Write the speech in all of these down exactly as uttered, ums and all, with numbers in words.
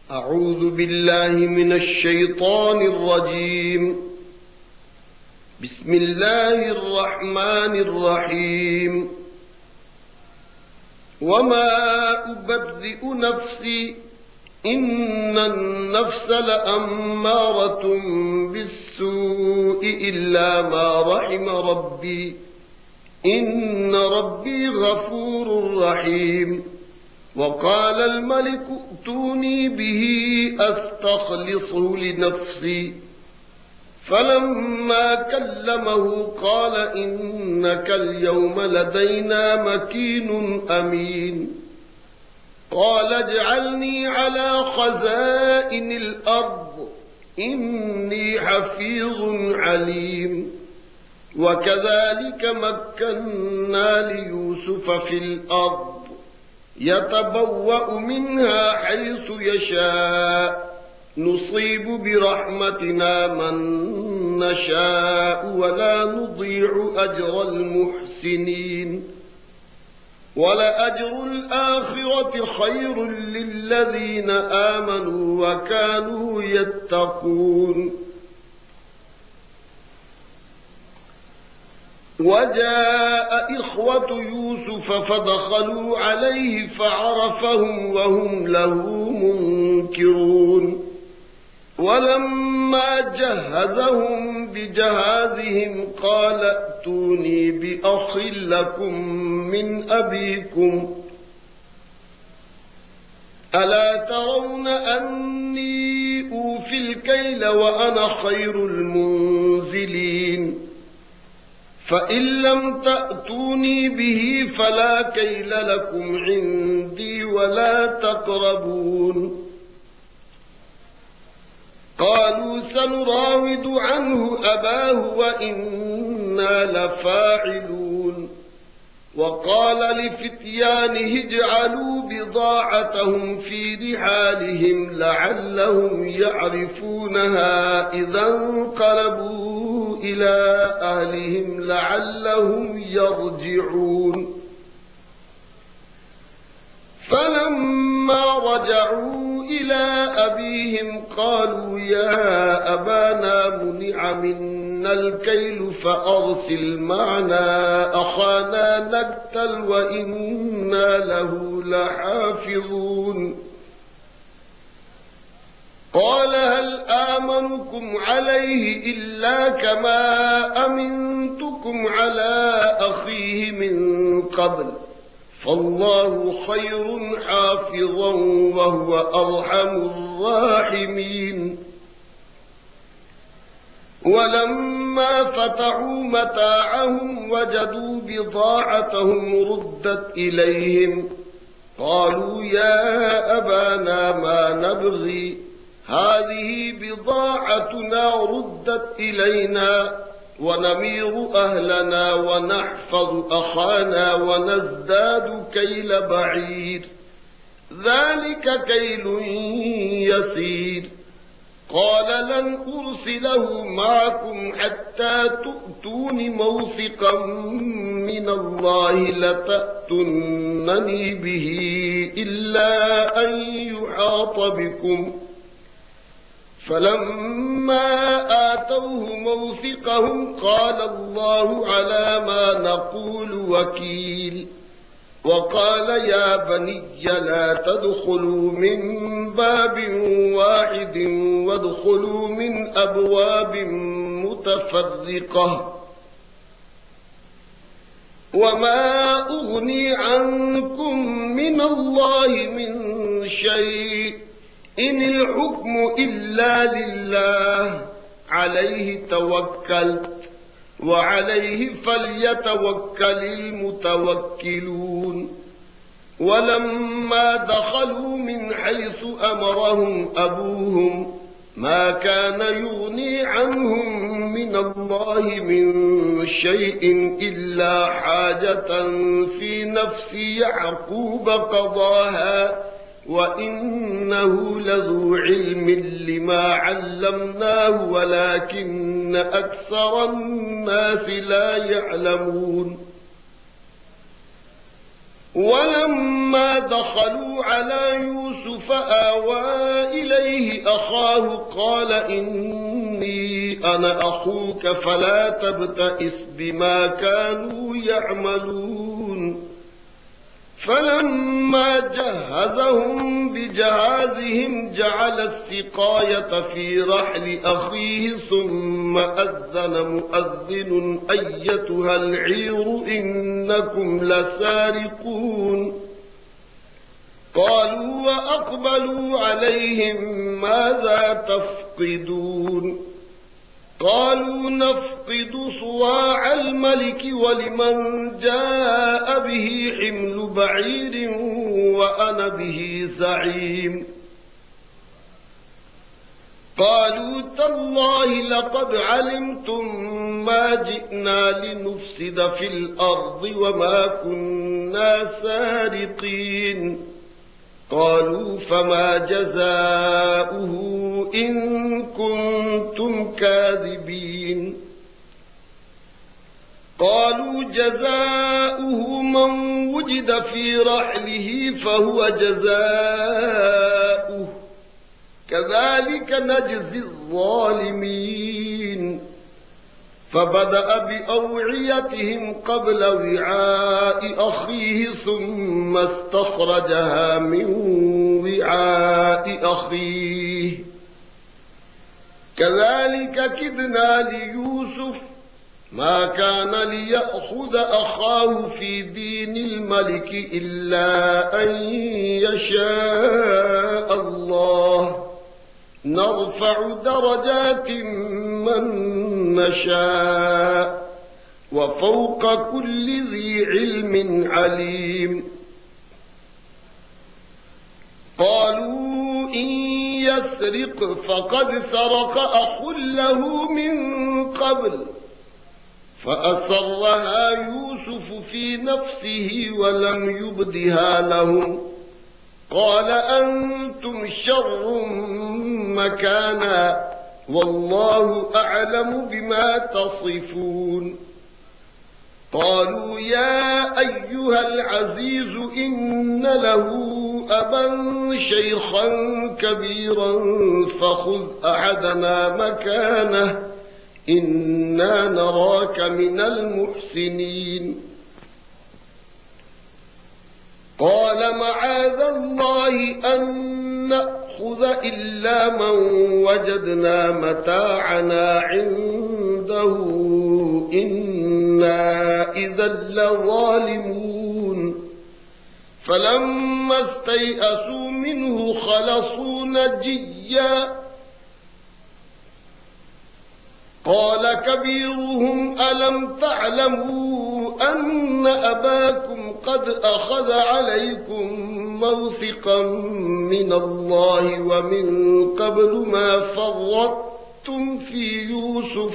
أعوذ بالله من الشيطان الرجيم. بسم الله الرحمن الرحيم. وما أبرئ نفسي إن النفس لأمارة بالسوء إلا ما رحم ربي إن ربي غفور رحيم. وقال الملك ائتوني به أستخلصه لنفسي فلما كلمه قال إنك اليوم لدينا مكين أمين. قال اجعلني على خزائن الأرض إني حفيظ عليم. وكذلك مكنا ليوسف في الأرض يتبوأ منها حيث يشاء نصيب برحمتنا من نشاء ولا نضيع أجر المحسنين. ولأجر الآخرة خير للذين آمنوا وكانوا يتقون. وجاء إخوة يوسف فدخلوا عليه فعرفهم وهم له منكرون. ولما جهزهم بجهازهم قال ائتوني بأخ لكم من أبيكم ألا ترون أني أوفي الكيل وأنا خير المنزلين. فإن لم تأتوني به فلا كيل لكم عندي ولا تقربون. قالوا سنراود عنه أباه وإنا لفاعلون. وقال لفتيانه اجعلوا بضاعتهم في رحالهم لعلهم يعرفونها إذا انقلبوا إلى أهلهم لعلهم يرجعون. فلما رجعوا إلى أبيهم قالوا يا أبانا منع منا الكيل فأرسل معنا أخانا نقتل وإنا له لحافظون. قال هل آمنكم عليه إلا كما أمنتكم على أخيه من قبل فالله خير حافظا وهو أرحم الراحمين. ولما فتحوا متاعهم وجدوا بضاعتهم ردت إليهم قالوا يا أبانا ما نبغي هذه بضاعتنا ردت إلينا ونمير أهلنا ونحفظ أخانا ونزداد كيل بعير ذلك كيل يسير. قال لن أرسله معكم حتى تؤتون موثقا من الله لتأتونني به إلا أن يحاط بكم. فلما آتوه موثقهم قال الله على ما نقول وكيل. وقال يا بني لا تدخلوا من باب واحد وادخلوا من أبواب متفرقة وما أغني عنكم من الله من شيء إن الحكم إلا لله عليه توكلت وعليه فليتوكل المتوكلون. ولما دخلوا من حيث أمرهم أبوهم ما كان يغني عنهم من الله من شيء إلا حاجة في نفس يعقوب قضاها وإنه لذو علم لما علمناه ولكن أكثر الناس لا يعلمون. ولما دخلوا على يوسف آوى إليه أخاه قال إني أنا أخوك فلا تبتئس بما كانوا يعملون فلما جهزهم بجهازهم جعل السقاية في رحل أخيه ثم أذن مؤذن أيتها العير إنكم لسارقون قالوا وأقبلوا عليهم ماذا تفقدون قالوا نفقد صواع الملك ولمن جاء به حمل بعير وأنا به زعيم قالوا تالله لقد علمتم ما جئنا لنفسد في الأرض وما كنا سارقين قالوا فما جزاؤه إن كنتم كاذبين قالوا جزاؤه من وجد في رحله فهو جزاؤه كذلك نجزي الظالمين فبدأ بأوعيتهم قبل وعاء أخيه ثم استخرجها من وعاء أخيه كذلك كدنا ليوسف ما كان ليأخذ أخاه في دين الملك إلا أن يشاء الله نرفع درجات من نشاء وفوق كل ذي علم عليم قالوا إن يسرق فقد سرق أخ له من قبل فأسرها يوسف في نفسه ولم يبدها لهم قال أنتم شر مكانا والله أعلم بما تصفون قالوا يا أيها العزيز إن له أبا شيخا كبيرا فخذ أحدنا مكانه إنا نراك من المحسنين قال معاذ الله أن نأخذ إلا من وجدنا متاعنا عنده إنا إذا لظالمون فلما استيئسوا منه خلصوا نجيا قال كبيرهم ألم تعلموا أن أباكم قد أخذ عليكم موثقا من الله ومن قبل ما فرطتم في يوسف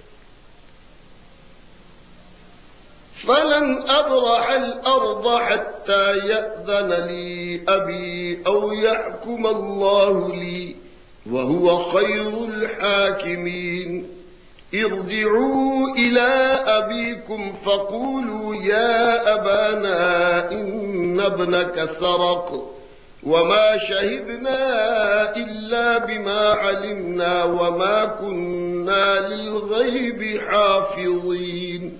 فلن أبرح الأرض حتى يأذن لي أبي أو يحكم الله لي وهو خير الحاكمين ارجعوا إلى أبيكم فقولوا يا أبانا إن ابنك سرق وما شهدنا إلا بما علمنا وما كنا للغيب حافظين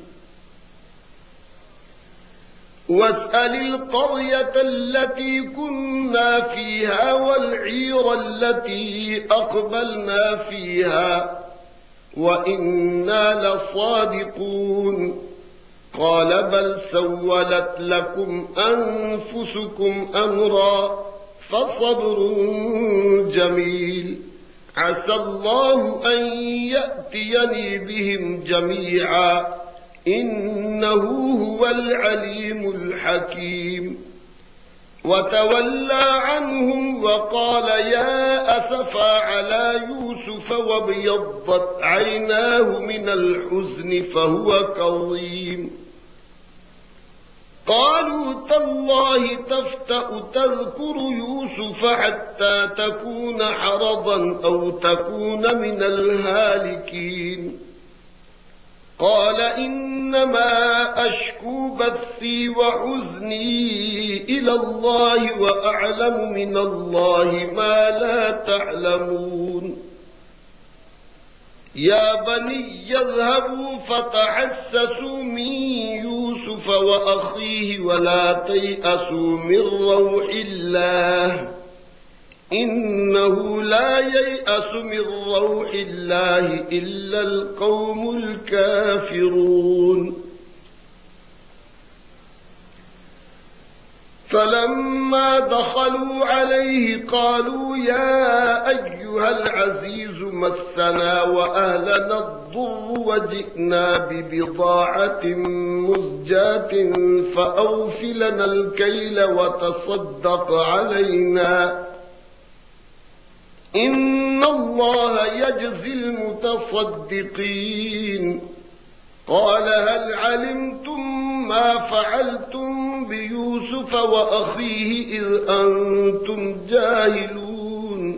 واسأل القرية التي كنا فيها والعير التي أقبلنا فيها وإنا لصادقون قال بل سولت لكم أنفسكم أمرا فصبر جميل عسى الله أن يأتيني بهم جميعا إنه هو العليم الحكيم وتولى عنهم وقال يا أسفا على يوسف وابيضت عيناه من الحزن فهو كظيم قالوا تالله تفتأ تذكر يوسف حتى تكون حرضا أو تكون من الهالكين قال إنما أشكو بثي وحزني إلى الله وأعلم من الله ما لا تعلمون يا بني يذهبوا فتحسسوا من يوسف وأخيه ولا تيأسوا من روح الله إنه لا ييأس من روح الله إلا القوم الكافرون فلما دخلوا عليه قالوا يا أيها العزيز مسنا وأهلنا الضر وجئنا ببضاعة مزجاة فأوف لنا الكيل وتصدق علينا إن الله يجزي المتصدقين قال هل علمتم ما فعلتم بيوسف وأخيه إذ أنتم جاهلون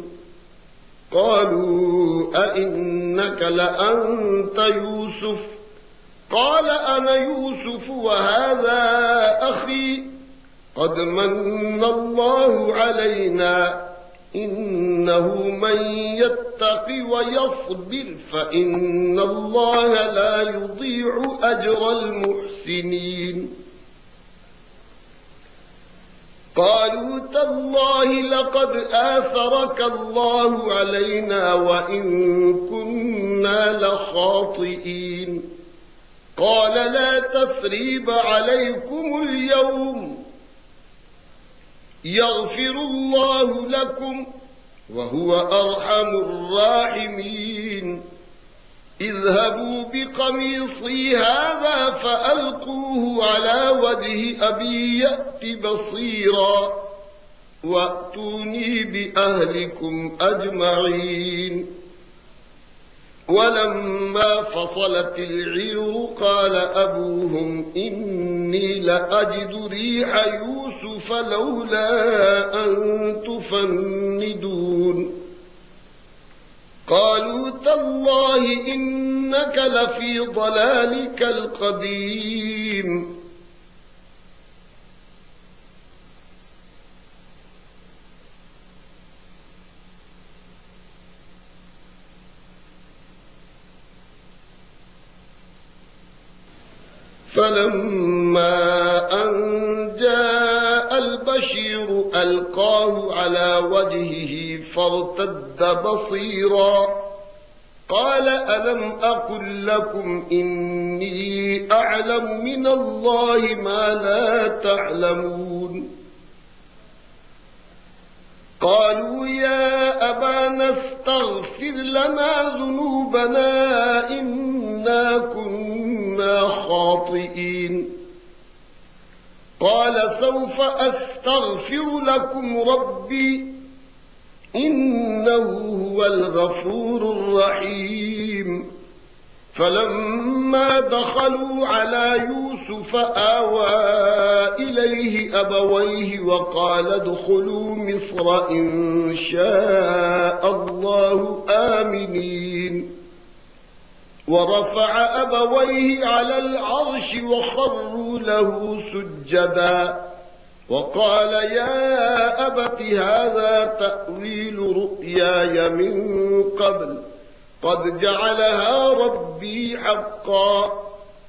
قالوا أئنك لأنت يوسف قال أنا يوسف وهذا أخي قد من الله علينا إنه من يتق ويصبر فإن الله لا يضيع أجر المحسنين قالوا تالله لقد آثرك الله علينا وإن كنا لخاطئين قال لا تثريب عليكم اليوم يغفر الله لكم وهو أرحم الراحمين اذهبوا بقميصي هذا فألقوه على وجه أبي يأت بصيرا وأتوني بأهلكم أجمعين ولما فصلت العير قال أبوهم إني لأجد ريح يوسف لولا أن تفندون قالوا تالله إنك لفي ضلالك القديم فلما أن جاء البشير ألقاه على وجهه فارتد بصيرا قال ألم أقل لكم إني أعلم من الله ما لا تعلمون قالوا يا أبانا استغفر لنا ذنوبنا إنا كنا خاطئين قال سوف أستغفر لكم ربي إنه هو الغفور الرحيم فلما دخلوا على يوسف آوى إليه أبويه وقال ادخلوا مصر إن شاء الله آمنين ورفع أبويه على العرش وخروا له سجدا وقال يا أبت هذا تأويل رؤياي من قبل قد جعلها ربي حقا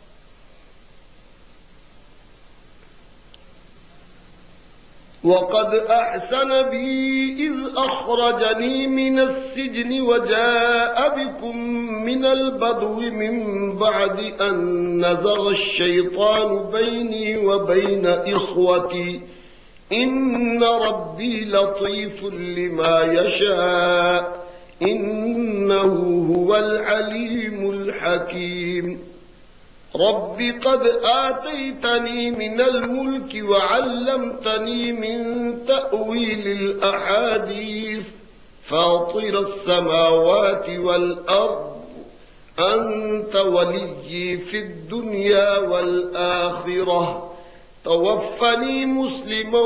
وقد أحسن بي إذ أخرجني من السجن وجاء بكم من البدو من بعد أن نزغ الشيطان بيني وبين إخوتي إن ربي لطيف لما يشاء إنه هو العليم الحكيم رب قد آتيتني من الملك وعلمتني من تأويل الأحاديث فاطر السماوات والأرض أنت وليي في الدنيا والآخرة توفني مسلما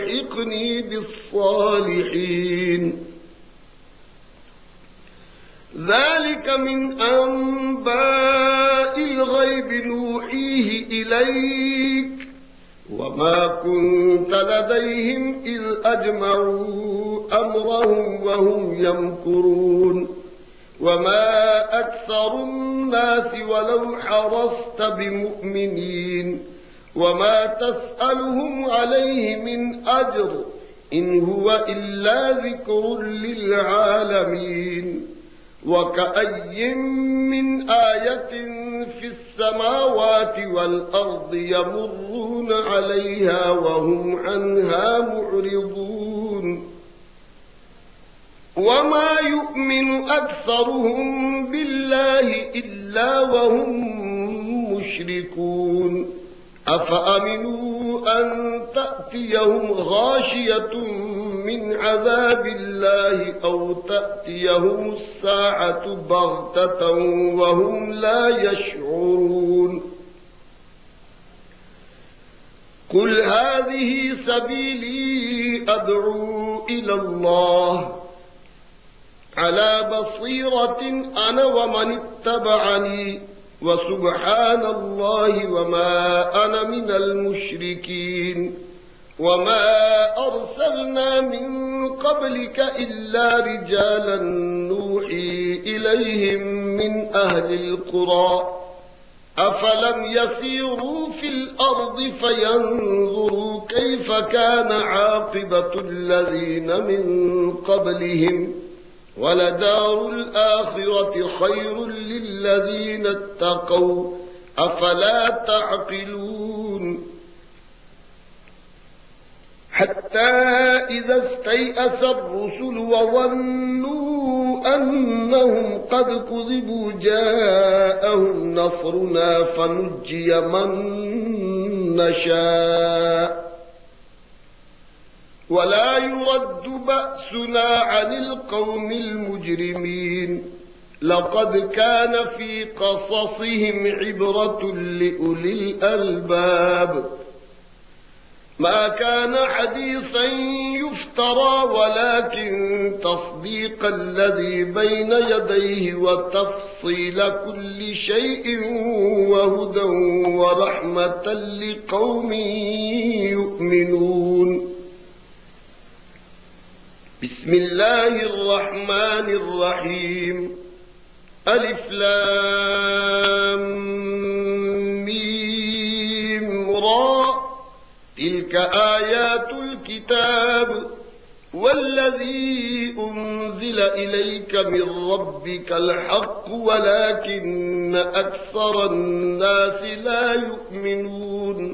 وألحقني بالصالحين ذلك من أنباء الغيب نوحيه إليك وما كنت لديهم إذ أجمعوا أمرهم وهم يمكرون وما أكثر الناس ولو حرصت بمؤمنين وما تسألهم عليه من أجر إن هو إلا ذكر للعالمين وكأي من آية في السماوات والأرض يمرون عليها وهم عنها معرضون وما يؤمن أكثرهم بالله إلا وهم مشركون أفأمنوا أن تأتيهم غاشية من عذاب الله أو تأتيهم الساعة بغتة وهم لا يشعرون قل هذه سبيلي أدعو إلى الله على بصيرة أنا ومن اتبعني وسبحان الله وما أنا من المشركين وما أرسلنا من قبلك إلا رجالا نوحي إليهم من أهل القرى أفلم يسيروا في الأرض فينظروا كيف كان عاقبة الذين من قبلهم ولدار الآخرة خير للذين اتقوا أفلا تعقلون حتى إذا استيأس الرسل وظنوا أنهم قد كذبوا جاءهم نصرنا فنجي من نشاء ولا يرد بأسنا عن القوم المجرمين لقد كان في قصصهم عبرة لأولي الألباب ما كان حديثا يفترى ولكن تصديق الذي بين يديه وتفصيل كل شيء وهدى ورحمة لقوم يؤمنون بسم الله الرحمن الرحيم ألف لام ميم را تلك آيات الكتاب والذي أنزل إليك من ربك الحق ولكن أكثر الناس لا يؤمنون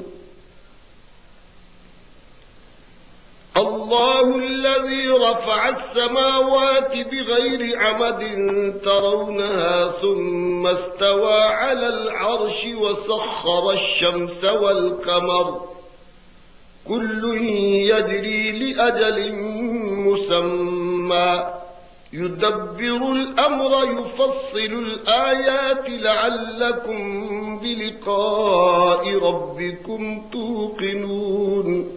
الله الذي رفع السماوات بغير عمد ترونها ثم استوى على العرش وسخر الشمس والقمر كل يجري لأجل مسمى يدبر الأمر يفصل الآيات لعلكم بلقاء ربكم توقنون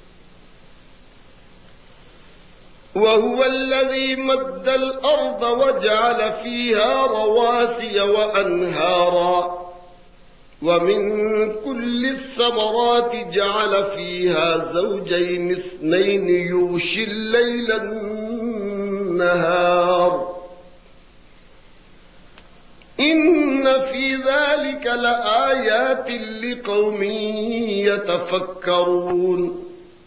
وهو الذي مد الأرض وجعل فيها رواسي وأنهارا ومن كل الثمرات جعل فيها زوجين اثنين يغشي الليل النهار إن في ذلك لآيات لقوم يتفكرون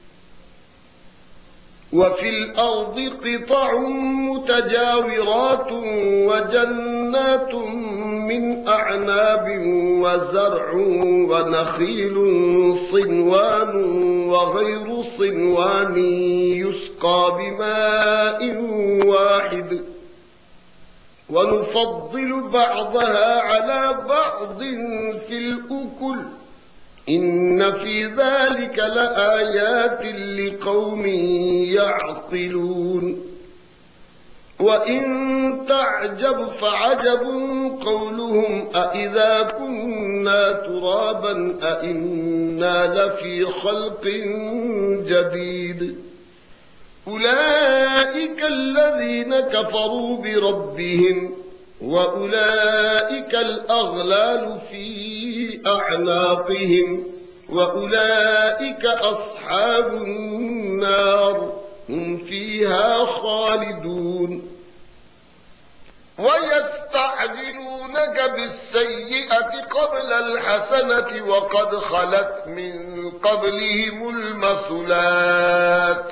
وفي الأرض قطع متجاورات وجنات من أعناب وزرع ونخيل صنوان وغير صنوان يسقى بماء واحد ونفضل بعضها على بعض في الأكل إن في ذلك لآيات لقوم يعقلون وإن تعجب فعجب قولهم أإذا كنا ترابا أإنا لفي خلق جديد أولئك الذين كفروا بربهم وأولئك الأغلال في أعناقهم وأولئك أصحاب النار هم فيها خالدون ويستعجلونك بالسيئة قبل الحسنة وقد خلت من قبلهم المثلات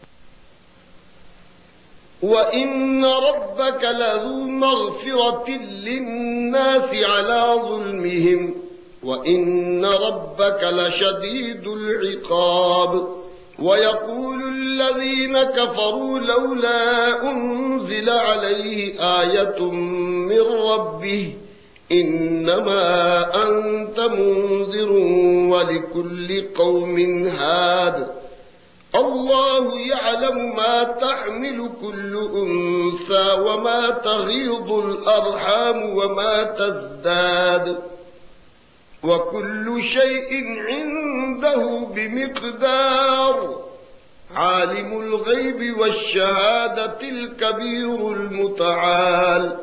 وإن ربك لذو مغفرة للناس على ظلمهم وإن ربك لشديد العقاب ويقول الذين كفروا لولا أنزل عليه آية من ربه إنما أنت منذر ولكل قوم هاد الله يعلم ما تحمل كل أنثى وما تغيض الأرحام وما تزداد وكل شيء عنده بمقدار عالم الغيب والشهادة الكبير المتعال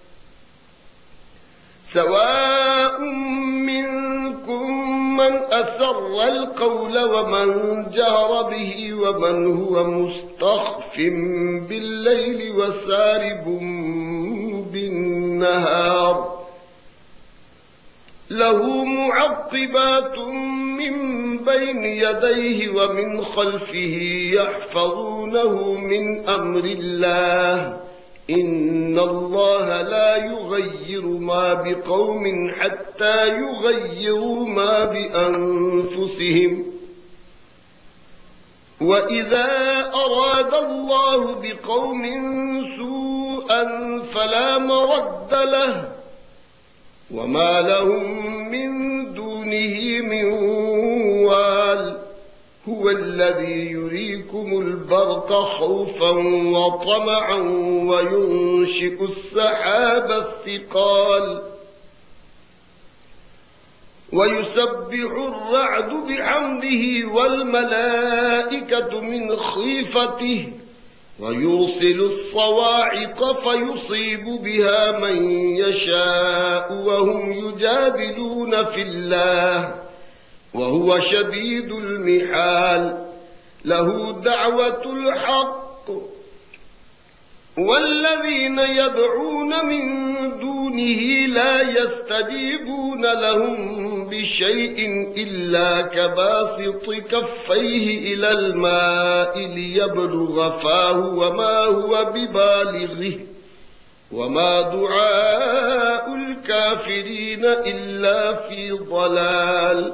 سواء منكم من أسر القول ومن جهر به ومن هو مستخف بالليل وسارب بالنهار له معقبات من بين يديه ومن خلفه يحفظونه من أمر الله إن الله لا يغير ما بقوم حتى يغيروا ما بأنفسهم وإذا أراد الله بقوم سوءا فلا مرد له وما لهم من دونه من وال هو الذي يريكم البرق خوفا وطمعا وينشئ السحاب الثقال ويسبح الرعد بحمده والملائكة من خيفته ويرسل الصواعق فيصيب بها من يشاء وهم يجادلون في الله وهو شديد المحال له دعوة الحق والذين يدعون من دونه لا يستجيبون لهم بشيء إلا كباسط كفيه إلى الماء ليبلغ فاه وما هو ببالغه وما دعاء الكافرين إلا في ضلال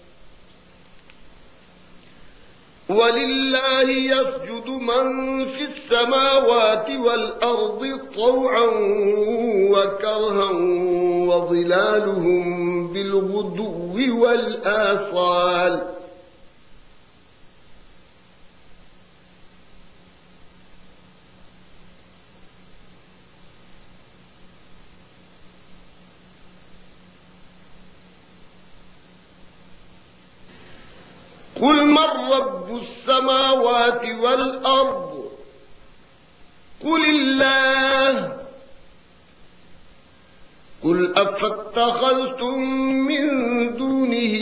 ولله يسجد من في السماوات والأرض طوعا وكرها وظلالهم بالغدو والآصال قل من رب السماوات والأرض قل الله قل أفاتخذتم من دونه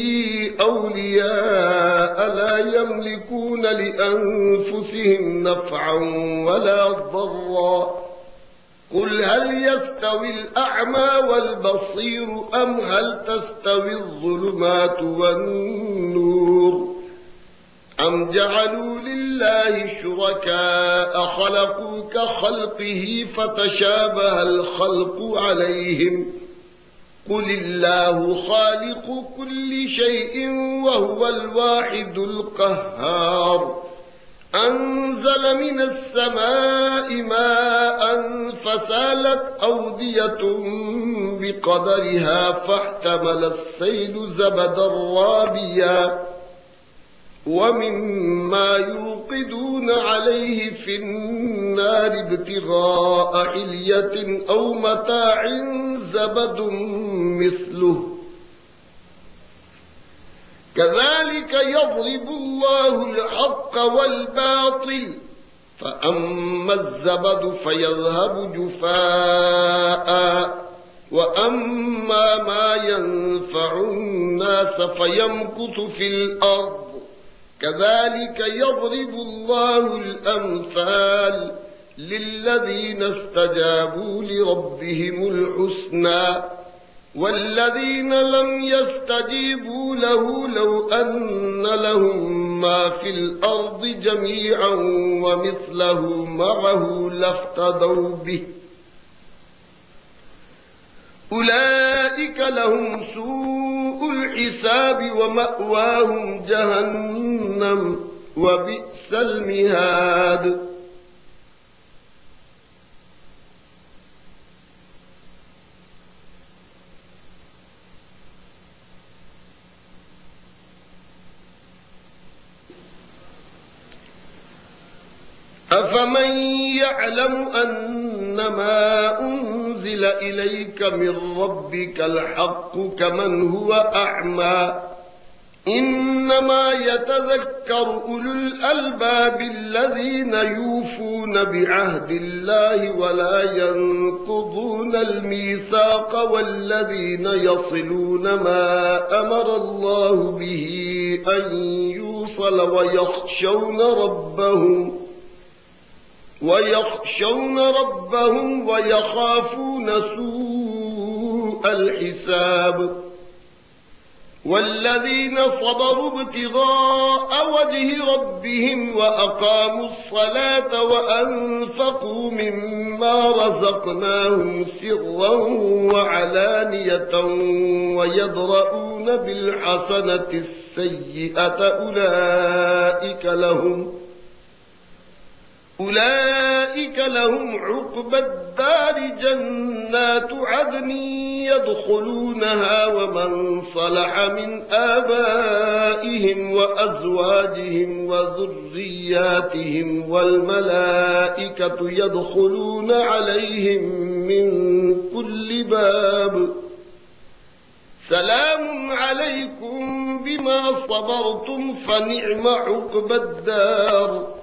أولياء لا يملكون لأنفسهم نفعا ولا ضرا قل هل يستوي الأعمى والبصير أم هل تستوي الظلمات والنور أم جعلوا لله شركاء خلقوا كخلقه فتشابه الخلق عليهم قل الله خالق كل شيء وهو الواحد القهار أنزل من السماء ماء فسالت أودية بقدرها فاحتمل السيل زبدا رابيا ومما يوقدون عليه في النار ابتغاء حلية أو متاع زبد مثله كذلك يضرب الله الحق والباطل فأما الزبد فيذهب جفاء وأما ما ينفع الناس فيمكث في الأرض كذلك يضرب الله الأمثال للذين استجابوا لربهم الحسنى والذين لم يستجيبوا له لو أن لهم ما في الأرض جميعا ومثله معه لافتدوا به أولئك لهم سوء الحساب ومأواهم جهنم وبئس المهاد. أفمن يعلم أنما أنزل إليك من ربك الحق كمن هو أعمى إنما يتذكر أولو الألباب الذين يوفون بعهد الله ولا ينقضون الميثاق والذين يصلون ما أمر الله به أن يوصل ويخشون ربهم ويخشون ربهم ويخافون سوء الحساب والذين صبروا ابتغاء وجه ربهم وأقاموا الصلاة وأنفقوا مما رزقناهم سرا وعلانية ويدرؤون بالحسنة السيئة أولئك لهم أولئك لهم عقبى الدار جنات عدن يدخلونها ومن صلح من آبائهم وأزواجهم وذرياتهم والملائكة يدخلون عليهم من كل باب سلام عليكم بما صبرتم فنعم عقبى الدار.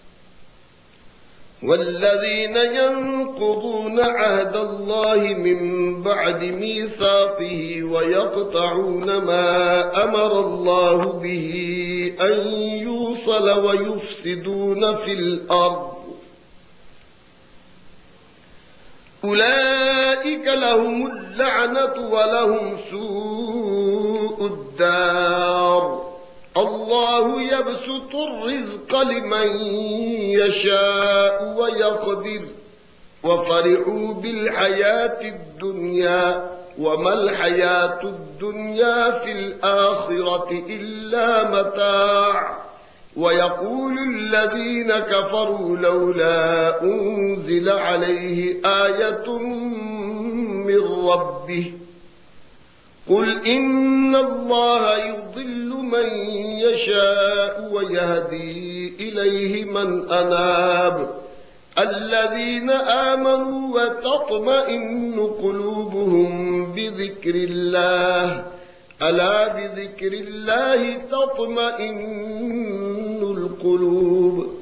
والذين ينقضون عهد الله من بعد ميثاقه ويقطعون ما أمر الله به أن يوصل ويفسدون في الأرض أولئك لهم اللعنة ولهم سوء الدار. الله يبسط الرزق لمن يشاء ويقدر وفرحوا بالحياة الدنيا وما الحياة الدنيا في الآخرة إلا متاع ويقول الذين كفروا لولا أنزل عليه آية من ربه قل إن الله يضل من يشاء ويهدي إليه من أناب الذين آمنوا وتطمئن قلوبهم بذكر الله ألا بذكر الله تطمئن القلوب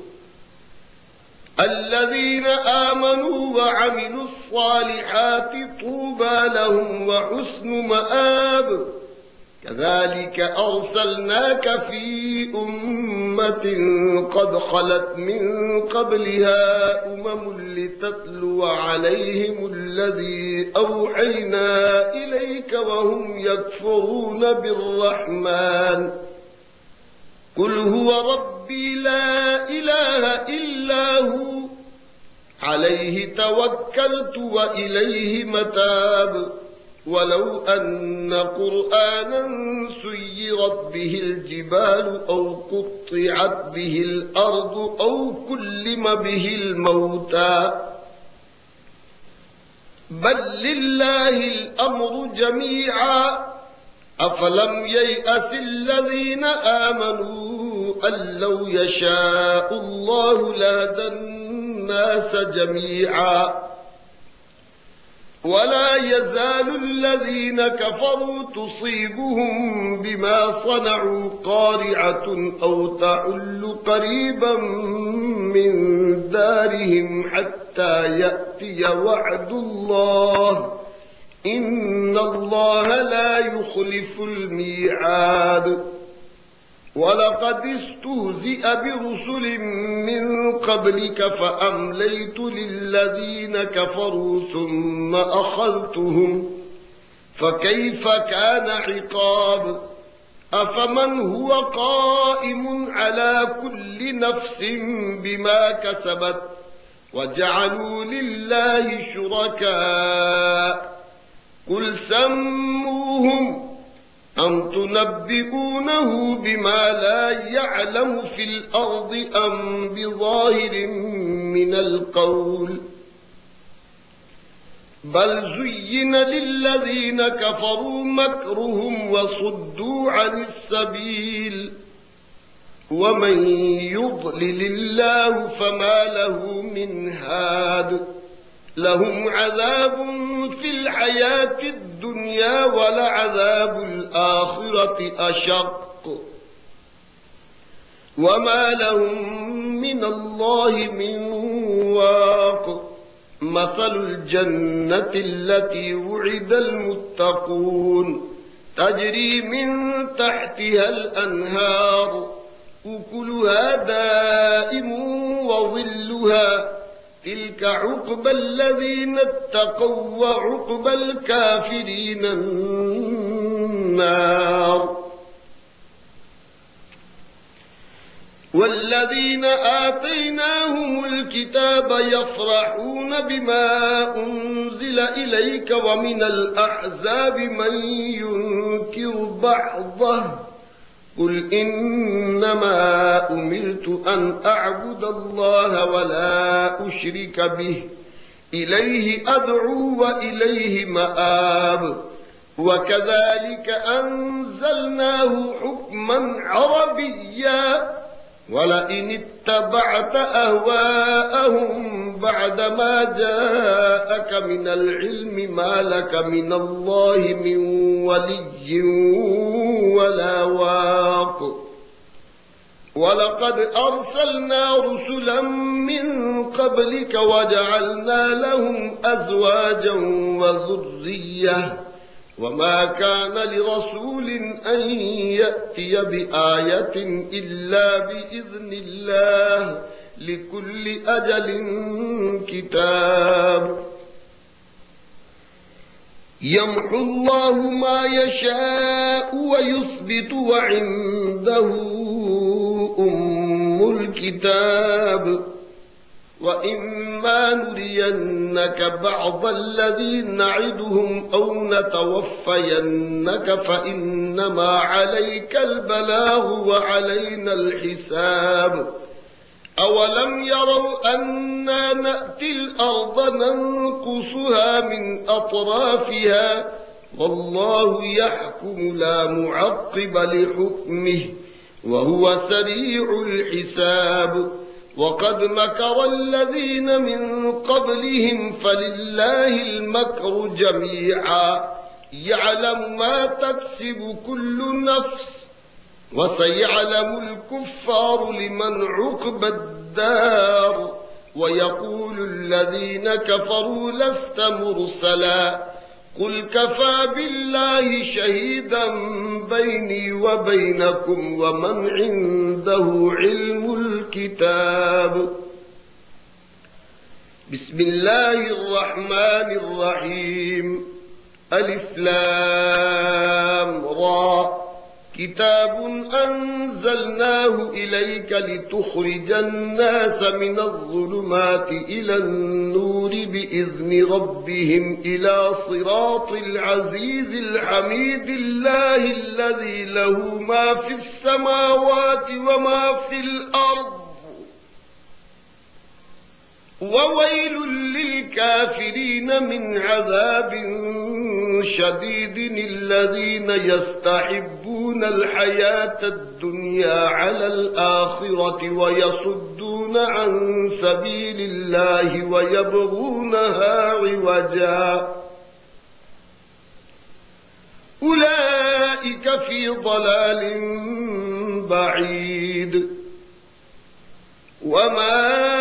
الذين آمنوا وعملوا الصالحات طوبى لهم وحسن مآب كذلك أرسلناك في أمة قد خلت من قبلها أمم لتتلو عليهم الذي أوحينا إليك وهم يكفرون بالرحمن قل هو ربي لا إله إلا هو عليه توكلت وإليه متاب ولو أن قرآنا سيرت به الجبال أو قطعت به الأرض أو كلم به الموتى بل لله الأمر جميعا أفلم ييأس الذين آمنوا أن لو يشاء الله لهدى الناس جميعا ولا يزال الذين كفروا تصيبهم بما صنعوا قارعة أو تحل قريبا من دارهم حتى يأتي وعد الله إن الله لا يخلف الميعاد ولقد استهزئ برسل من قبلك فأمليت للذين كفروا ثم أخذتهم فكيف كان عقاب أفمن هو قائم على كل نفس بما كسبت وجعلوا لله شركاء قل سموهم أم تنبئونه بما لا يعلم في الأرض أم بظاهر من القول بل زين للذين كفروا مكرهم وصدوا عن السبيل ومن يضلل الله فما له من هاد لهم عذاب في الحياة الدنيا ولعذاب الآخرة أشق وما لهم من الله من واق مثل الجنة التي وعد المتقون تجري من تحتها الأنهار أكلها دائم وظلها تلك عقبى الذين اتقوا وعقبى الكافرين النار والذين آتيناهم الكتاب يفرحون بما أنزل إليك ومن الأحزاب من ينكر بعضه قل إنما أمرت أن أعبد الله ولا أشرك به إليه أدعو وإليه مآب وكذلك أنزلناه حكما عربيا ولئن اتبعت أهواءهم بعدما جاءك من العلم ما لك من الله من ولي ولا واق ولقد أرسلنا رسلا من قبلك وجعلنا لهم أزواجا وذرية وما كان لرسول أن يأتي بآية إلا بإذن الله لكل أجل كتاب يمحو الله ما يشاء ويثبت وعنده أم الكتاب وإما نرينك بعض الذي نعدهم أو نتوفينك فإنما عليك البلاغ وعلينا الحساب أولم يروا أنا نأتي الأرض ننقصها من أطرافها والله يحكم لا معقب لحكمه وهو سريع الحساب وقد مكر الذين من قبلهم فلله المكر جميعا يعلم ما تكسب كل نفس وسيعلم الكفار لمن عقبى الدار ويقول الذين كفروا لست مرسلا قل كفى بالله شهيدا بيني وبينكم ومن عنده علم الكتاب بسم الله الرحمن الرحيم ألف لام را كتاب أنزلناه إليك لتخرج الناس من الظلمات إلى النور بإذن ربهم إلى صراط العزيز الحميد الله الذي له ما في السماوات وما في الأرض وويل للكافرين من عذاب شديد الذين يستحبون الحياة الدنيا على الآخرة ويصدون عن سبيل الله ويبغونها عوجا أولئك في ضلال بعيد وما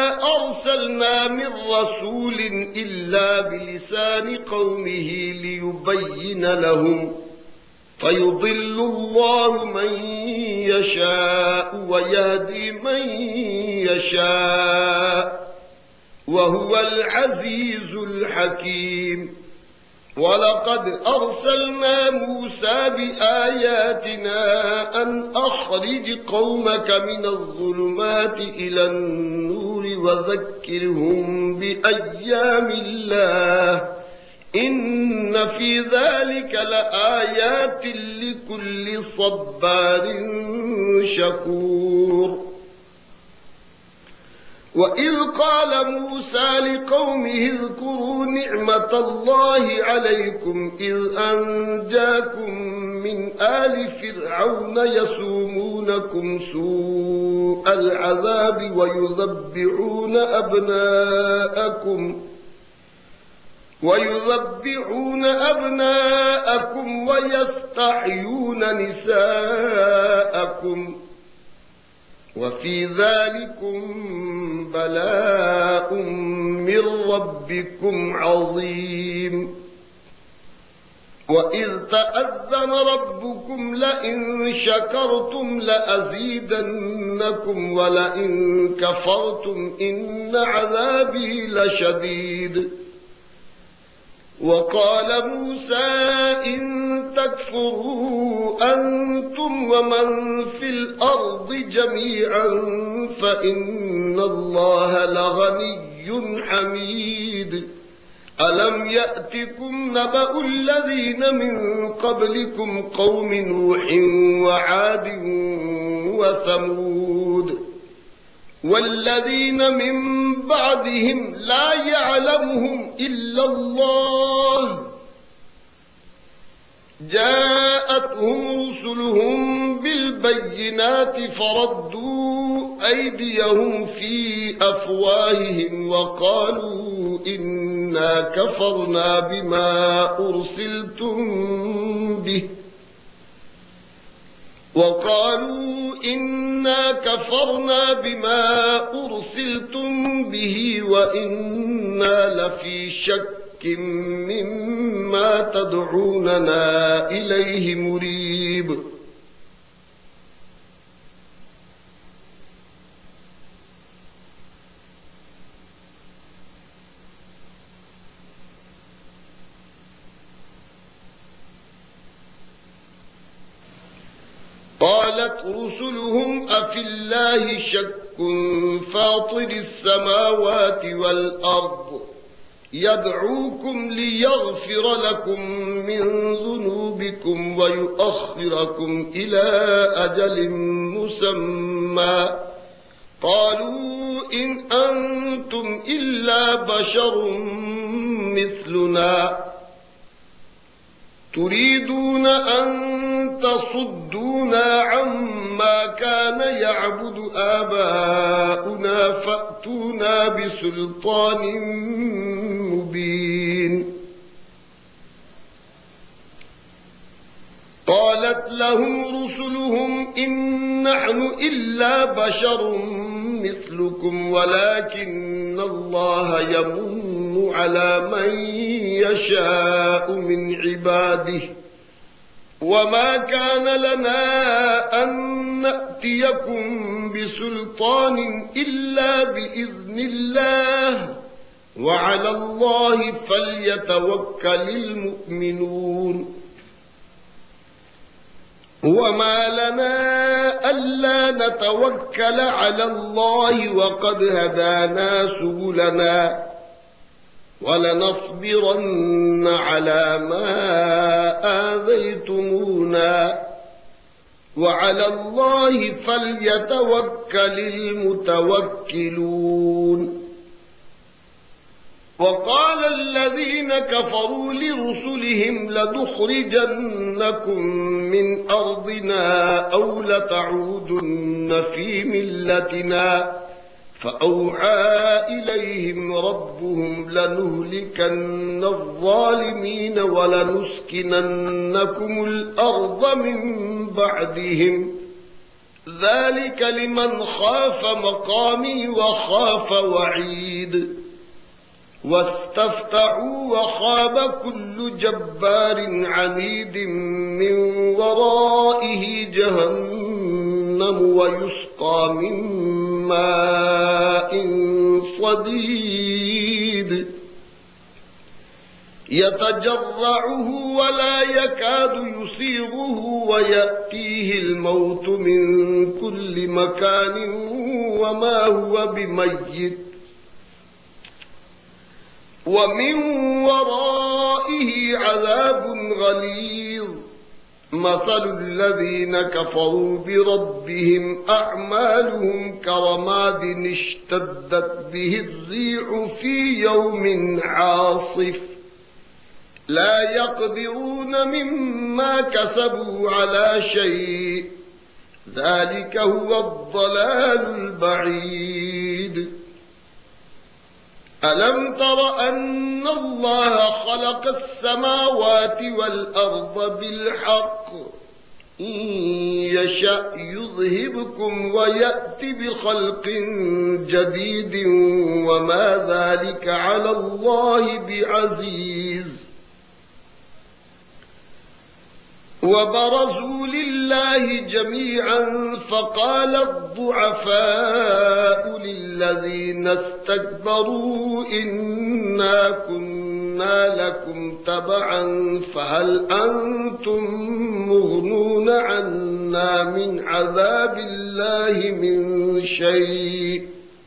أرسلنا من رسول إلا بلسان قومه ليبين لهم فيضل الله من يشاء ويهدي من يشاء وهو العزيز الحكيم. ولقد أرسلنا موسى بآياتنا أن أخرج قومك من الظلمات إلى النور وذكرهم بأيام الله إن في ذلك لآيات لكل صبار شكور. وإذ قال موسى لقومه اذكروا نعمة الله عليكم إذ أنجاكم من آل فرعون يسومونكم سوء العذاب ويذبحون أبناءكم ويذبحون أبناءكم ويستحيون نساءكم وفي ذلكم بلاء من ربكم عظيم. وإذ تأذن ربكم لئن شكرتم لأزيدنكم ولئن كفرتم إن عذابي لشديد. وقال موسى إن تكفروا أنتم ومن في الأرض جميعا فإن الله لغني حميد. ألم يأتكم نبأ الذين من قبلكم قوم نوح وعاد وثمود والذين من بعدهم لا يعلمهم إلا الله جاءتهم رسلهم بالبينات فردوا أيديهم في أفواههم وقالوا إنا كفرنا بما أرسلتم به وقالوا إنا كفرنا بما أرسلتم به وإنا لفي شك مما تدعوننا إليه مريب. قالت رسلهم أفي الله شك فاطر السماوات والأرض يدعوكم ليغفر لكم من ذنوبكم ويؤخركم إلى أجل مسمى قالوا إن أنتم إلا بشر مثلنا تريدون أن تصدونا عما كان يعبد آباؤنا فأتونا بسلطان مبين. قالت لهم رسلهم إن نحن إلا بشر مثلكم ولكن الله يمن على من يشاء من عباده وما كان لنا أن نأتيكم بسلطان إلا بإذن الله وعلى الله فليتوكل المؤمنون. وما لنا ألا نتوكل على الله وقد هدانا سبلنا ولنصبرن على ما آذيتمونا وعلى الله فليتوكل المتوكلون. وقال الذين كفروا لرسلهم لنخرجنكم من أرضنا أو لتعودن في ملتنا فأوحى إليهم ربهم لنهلكن الظالمين ولنسكننكم الأرض من بعدهم ذلك لمن خاف مقامي وخاف وعيد واستفتحوا وخاب كل جبار عنيد من ورائه جهنم ويسقى من ماء صديد يتجرعه ولا يكاد يسيغه ويأتيه الموت من كل مكان وما هو بميت ومن ورائه عذاب غليظ مثل الذين كفروا بربهم أعمالهم كرماد اشتدت به الريح في يوم عاصف لا يقدرون مما كسبوا على شيء ذلك هو الضلال البعيد ألم تر أن الله خلق السماوات والأرض بالحق إن يشأ يذهبكم ويأتي بخلق جديد وما ذلك على الله بعزيز وبرزوا لله جميعا فقال الضعفاء للذين استكبروا إنا كنا لكم تبعا فهل أنتم مغنون عنا من عذاب الله من شيء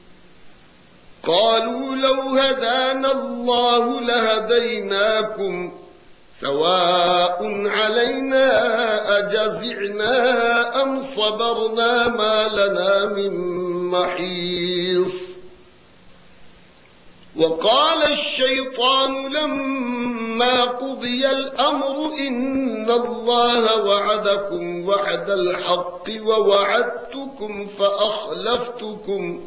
قالوا لو هدانا الله لهديناكم سواء علينا أجزعنا أم صبرنا ما لنا من محيص وقال الشيطان لما قضي الأمر إن الله وعدكم وعد الحق ووعدتكم فأخلفتكم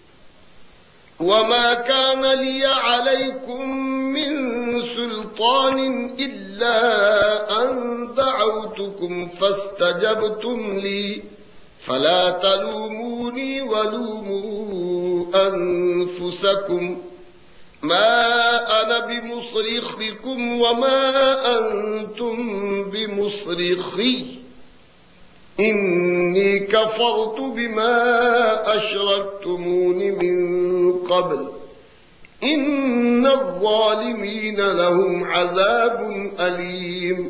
وما كان لي عليكم من سلطان إلا أن دعوتكم فاستجبتم لي فلا تلوموني ولوموا أنفسكم ما أنا بمصرخكم وما أنتم بمصرخي إني كفرت بما أشركتمون من قبل إن الظالمين لهم عذاب أليم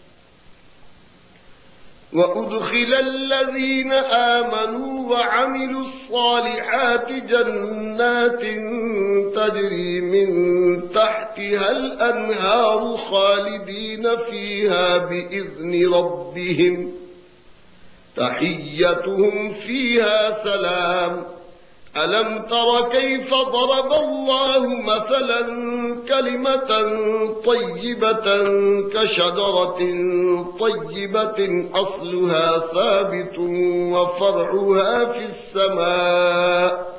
وأدخل الذين آمنوا وعملوا الصالحات جنات تجري من تحتها الأنهار خالدين فيها بإذن ربهم تحيتهم فيها سلام ألم تر كيف ضرب الله مثلا كلمة طيبة كشجرة طيبة أصلها ثابت وفرعها في السماء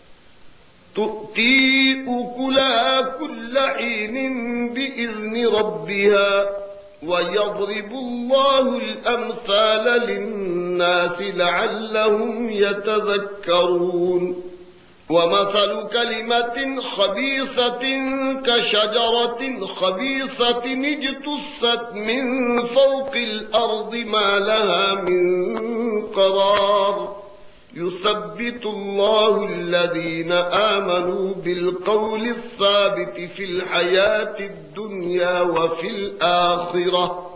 تؤتي أكلها كل حين بإذن ربها ويضرب الله الأمثال للناس لعلهم يتذكرون ومثل كلمة خبيثة كشجرة خبيثة اجتثت من فوق الأرض ما لها من قرار يثبت الله الذين آمنوا بالقول الثابت في الحياة الدنيا وفي الآخرة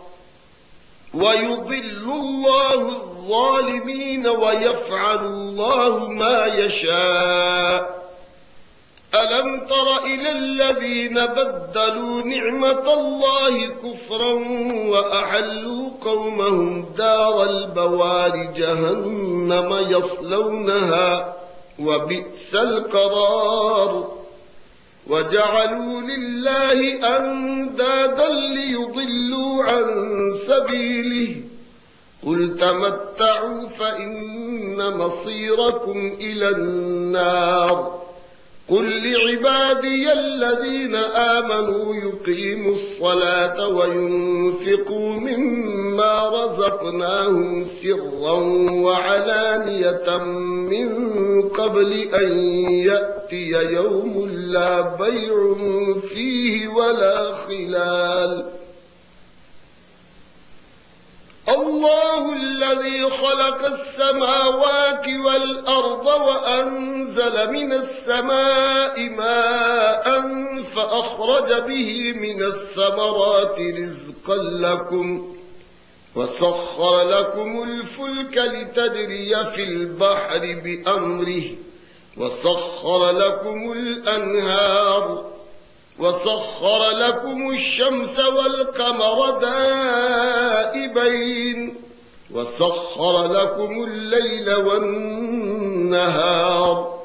ويضل الله الظالمين ويفعل الله ما يشاء ألم تر إلى الذين بدلوا نعمة الله كفرا وأحلوا قومهم دار البوار جهنم يصلونها وبئس القرار وجعلوا لله أندادا ليضلوا عن سبيله قل تمتعوا فإن مصيركم إلى النار قل لعبادي الذين آمنوا يقيموا الصلاة وينفقوا مما رزقناهم سرا وعلانية من قبل أن يأتي يوم لا بيع فيه ولا خلال. الله الذي خلق السماوات والأرض وأنزل من السماء ماء فأخرج به من الثمرات رزقا لكم وسخر لكم الفلك لتجري في البحر بأمره وسخر لكم الأنهار وسخر لكم الشمس والقمر دائبين وسخر لكم الليل والنهار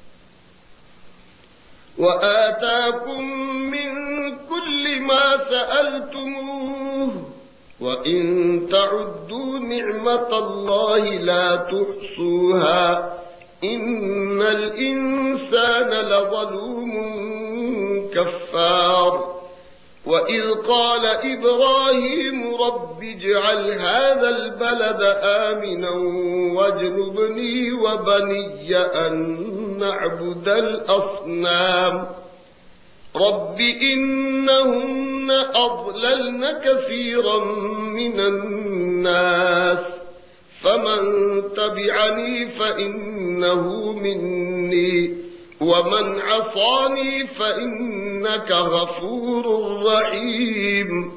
وآتاكم من كل ما سألتموه وإن تعدوا نعمة الله لا تحصوها إن الإنسان لظلوم كفار. وإذ قال إبراهيم رب اجعل هذا البلد آمنا واجنبني وبني أن نعبد الأصنام رب إنهن أضللن كثيرا من الناس فمن تبعني فإنه مني ومن عصاني فإنك غفور رحيم.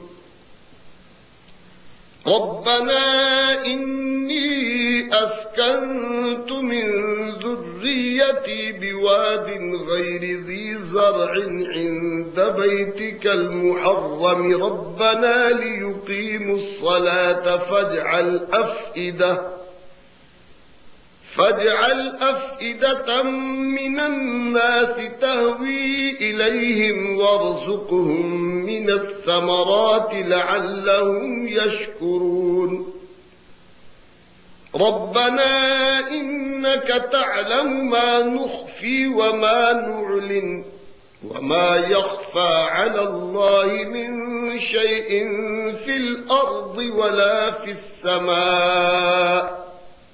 ربنا إني أسكنت من ذريتي بواد غير ذي زرع عند بيتك المحرم ربنا ليقيموا الصلاة فاجعل أفئدة فاجعل أفئدة من الناس تهوي إليهم وارزقهم من الثمرات لعلهم يشكرون. ربنا إنك تعلم ما نخفي وما نعلن وما يخفى على الله من شيء في الأرض ولا في السماء.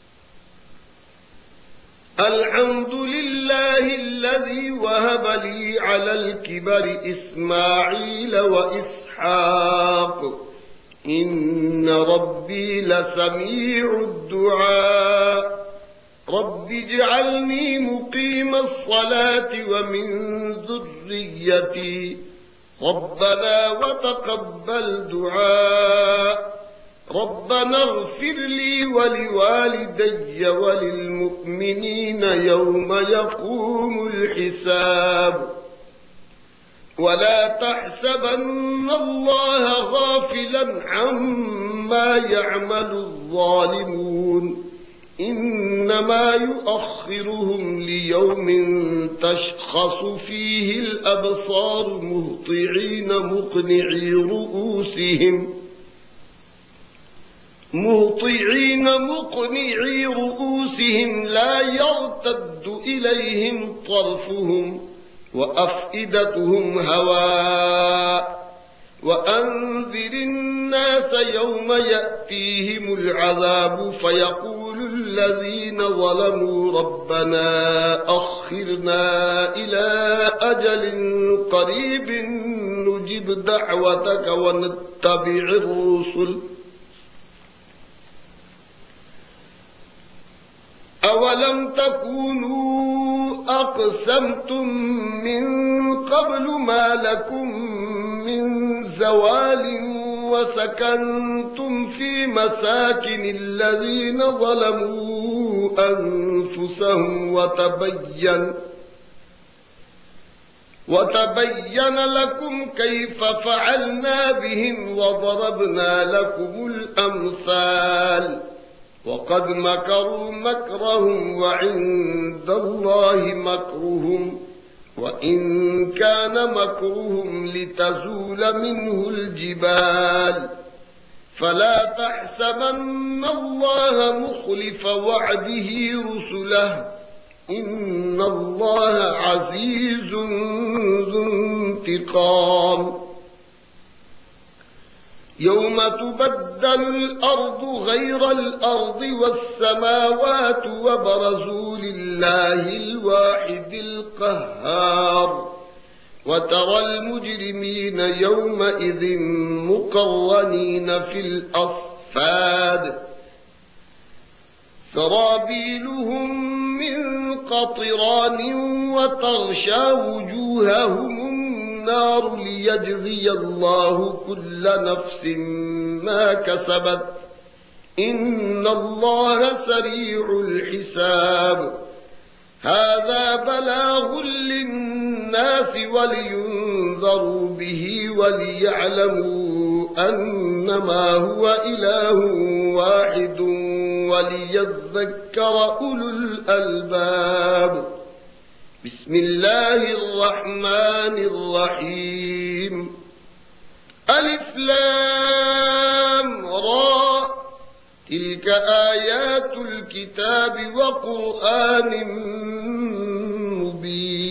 الحمد لله الذي وهب لي على الكبر إسماعيل وإسحاق إن ربي لسميع الدعاء. رب اجعلني مقيم الصلاة ومن ذريتي ربنا وتقبل دعاء. ربنا اغفر لي ولوالدي وللمؤمنين يوم يقوم الحساب. ولا تحسبن الله غافلا عما يعمل الظالمون إنما يؤخرهم ليوم تشخص فيه الأبصار مهطعين مقنعي رؤوسهم مهطعين مقنعي رؤوسهم لا يرتد إليهم طرفهم وأفئدتهم هواء. وأنذر الناس يوم يأتيهم العذاب فيقول الذين ظلموا ربنا أخرنا إلى أجل قريب نجب دعوتك ونتبع الرسل أولم تكونوا أقسمتم من قبل ما لكم من زوال وسكنتم في مساكن الذين ظلموا أنفسهم وتبين وتبين لكم كيف فعلنا بهم وضربنا لكم الأمثال. وقد مكروا مكرهم وعند الله مكرهم وإن كان مكرهم لتزول منه الجبال. فلا تحسبن الله مخلف وعده رسله إن الله عزيز ذو انتقام يوم تبدل الأرض غير الأرض والسماوات وبرزوا لله الواحد القهار وترى المجرمين يومئذ مقرنين في الأصفاد سرابيلهم من قطران وتغشى وجوههم النار ليجزي الله كل نفس ما كسبت إن الله سريع الحساب هذا بلاغ للناس ولينذروا به وليعلموا أنما هو إله واحد وليذكر أولو الألباب بسم الله الرحمن الرحيم ألف لام را تلك آيات الكتاب وقرآن مبين